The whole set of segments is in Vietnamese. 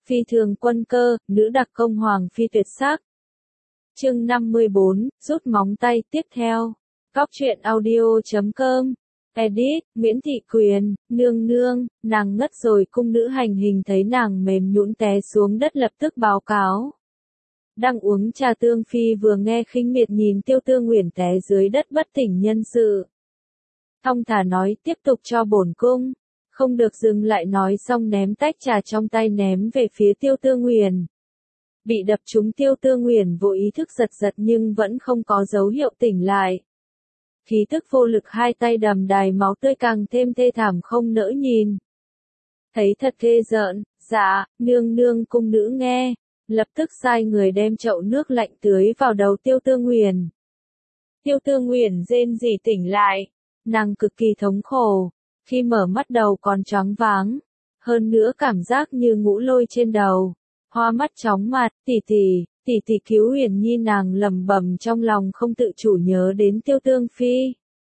Phi thường quân cơ, nữ đặc công hoàng phi tuyệt sắc. Chương 54, rút móng tay tiếp theo. Góc truyện audio.com. Edit, Nguyễn Thị Quyền, nương nương, nàng ngất rồi. Cung nữ hành hình thấy nàng mềm nhũn té xuống đất lập tức báo cáo. Đang uống trà Tương Phi vừa nghe khinh miệt nhìn Tiêu Tương Uyển té dưới đất bất tỉnh nhân sự. Thong thả nói tiếp tục cho bổn cung. Không được dừng lại, nói xong ném tách trà trong tay ném về phía Tiêu Tương Uyển. Bị đập trúng Tiêu Tương Uyển vô ý thức giật giật nhưng vẫn không có dấu hiệu tỉnh lại. Khí tức vô lực, hai tay đầm đìa máu tươi càng thêm thê thảm không nỡ nhìn. Thấy thật ghê rợn, dạ, nương nương. Cung nữ nghe, lập tức sai người đem chậu nước lạnh tưới vào đầu Tiêu Tương Uyển. Tiêu Tương Uyển rên rỉ tỉnh lại, nàng cực kỳ thống khổ, khi mở mắt đầu còn choáng váng, hơn nữa cảm giác như ngũ lôi trên đầu, hoa mắt chóng mặt. Tỷ tỷ cứu Uyển Nhi, nàng lẩm bẩm trong lòng không tự chủ nhớ đến Tiêu Tương Phi.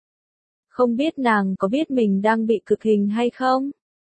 Không biết nàng có biết mình đang bị cực hình hay không?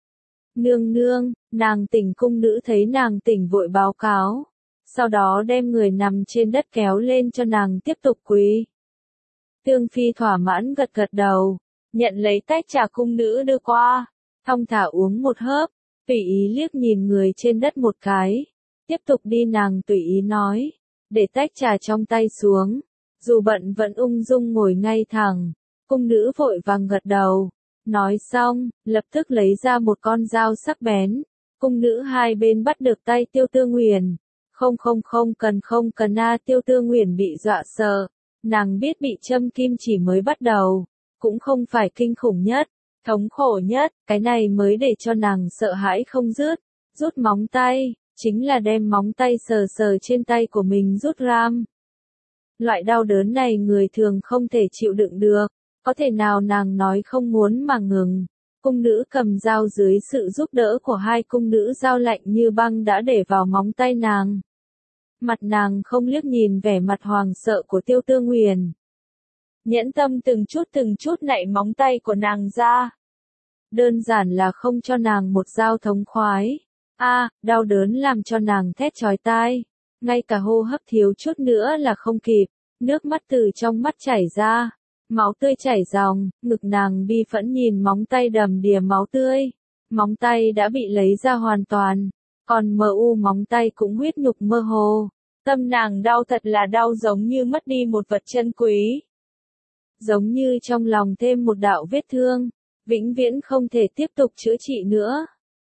Nương nương, nàng tỉnh. Cung nữ thấy nàng tỉnh vội báo cáo, sau đó đem người nằm trên đất kéo lên cho nàng tiếp tục quỳ. Tương Phi thỏa mãn gật gật đầu, nhận lấy tách trà cung nữ đưa qua, thong thả uống một hớp, tùy ý liếc nhìn người trên đất một cái, tiếp tục đi. Nàng tùy ý nói, để tách trà trong tay xuống, dù bận vẫn ung dung ngồi ngay thẳng. Cung nữ vội vàng gật đầu, nói xong, lập tức lấy ra một con dao sắc bén. Cung nữ hai bên bắt được tay Tiêu Tương Uyển. Không cần a. Tiêu Tương Uyển bị dọa sợ, nàng biết bị châm kim chỉ mới bắt đầu, cũng không phải kinh khủng nhất, thống khổ nhất, cái này mới để cho nàng sợ hãi không dứt. Rút móng tay, chính là đem móng tay sờ sờ trên tay của mình rút ram. Loại đau đớn này người thường không thể chịu đựng được, có thể nào nàng nói không muốn mà ngừng. Cung nữ cầm dao dưới sự giúp đỡ của hai cung nữ dao lạnh như băng đã để vào móng tay nàng. Mặt nàng không liếc nhìn vẻ mặt hoàng sợ của Tiêu Tương Uyển. Nhẫn tâm từng chút nạy móng tay của nàng ra. Đơn giản là không cho nàng một dao thống khoái. Đau đớn làm cho nàng thét chói tai. Ngay cả hô hấp thiếu chút nữa là không kịp. Nước mắt từ trong mắt chảy ra. Máu tươi chảy ròng, ngực nàng bi phẫn nhìn móng tay đầm đìa máu tươi. Móng tay đã bị lấy ra hoàn toàn. Còn móng tay cũng huyết nhục mơ hồ. Tâm nàng đau thật là đau, giống như mất đi một vật chân quý. Giống như trong lòng thêm một đạo vết thương, vĩnh viễn không thể tiếp tục chữa trị nữa.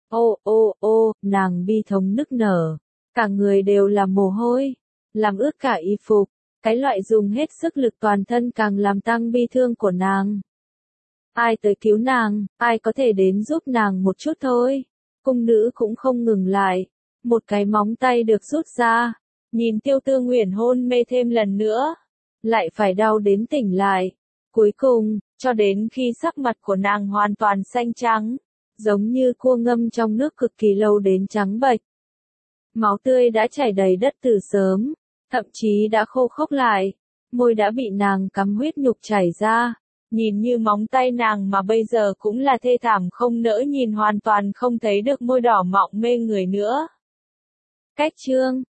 Nàng bi thống nức nở, cả người đều là mồ hôi, làm ướt cả y phục, cái loại dùng hết sức lực toàn thân càng làm tăng bi thương của nàng. Ai tới cứu nàng, ai có thể đến giúp nàng một chút thôi. Cung nữ cũng không ngừng lại, một cái móng tay được rút ra, nhìn Tiêu Tương Uyển hôn mê thêm lần nữa, lại phải đau đến tỉnh lại. Cuối cùng, cho đến khi sắc mặt của nàng hoàn toàn xanh trắng, giống như cua ngâm trong nước cực kỳ lâu đến trắng bệch. Máu tươi đã chảy đầy đất từ sớm, thậm chí đã khô khốc lại, môi đã bị nàng cắm huyết nhục chảy ra, nhìn như móng tay nàng mà bây giờ cũng là thê thảm không nỡ nhìn, hoàn toàn không thấy được môi đỏ mọng mê người nữa. Cách chương